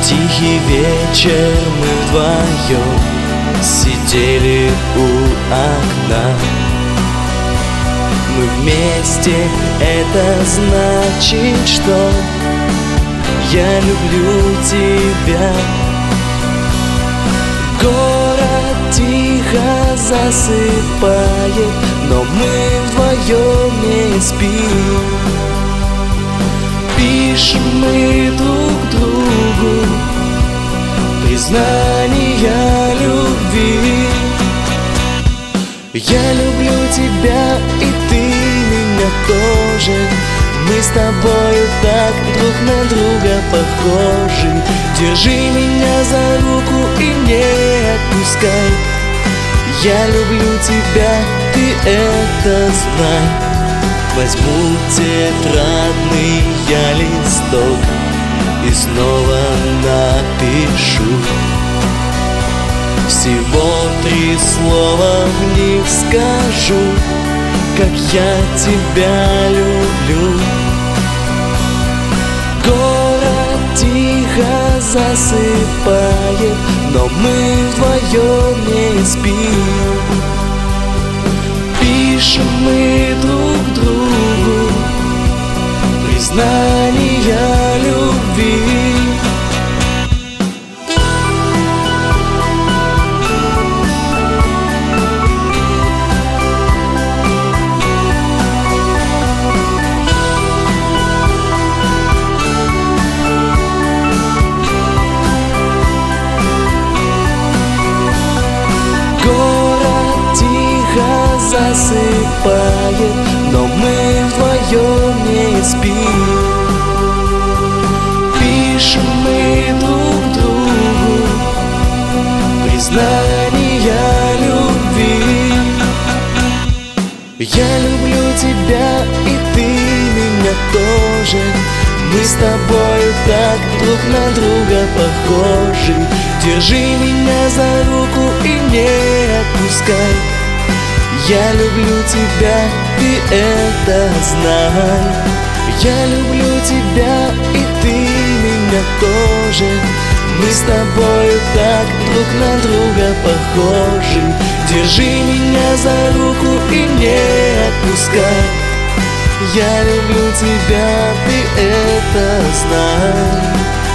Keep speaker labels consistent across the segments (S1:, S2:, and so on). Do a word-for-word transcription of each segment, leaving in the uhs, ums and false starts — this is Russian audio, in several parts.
S1: тихий вечер мы вдвоем сидели у окна. Мы вместе, это значит, что я люблю тебя. Город тихо засыпает, но мы вдвоем не спим. Пишем мы друг другу признания любви. Я люблю тебя, и ты меня тоже. Мы с тобою так друг на друга похожи. Держи меня за руку и не отпускай. Я люблю тебя, ты это знай. Возьму тетрадный я листок и снова напишу всего три слова в них скажу, как я тебя люблю. Город тихо засыпает, но мы вдвоем не спим. Пишем мы друг другу признания любви. Засыпает, но мы вдвоем не спим. Пишем мы друг другу признания любви. Я люблю тебя, и ты меня тоже. Мы с тобою так друг на друга похожи. Держи меня за руку и не отпускай. Я люблю тебя, ты это знай. Я люблю тебя, и ты меня тоже. Мы с тобою так друг на друга похожи. Держи меня за руку и не отпускай. Я люблю тебя, ты это знай.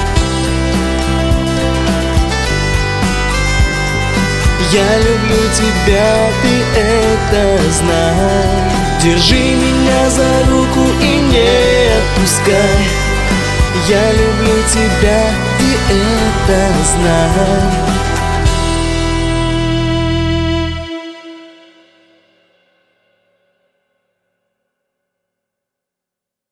S1: Я люблю тебя, ты это знай. Держи меня за руку и не отпускай. Я люблю тебя, ты это знай.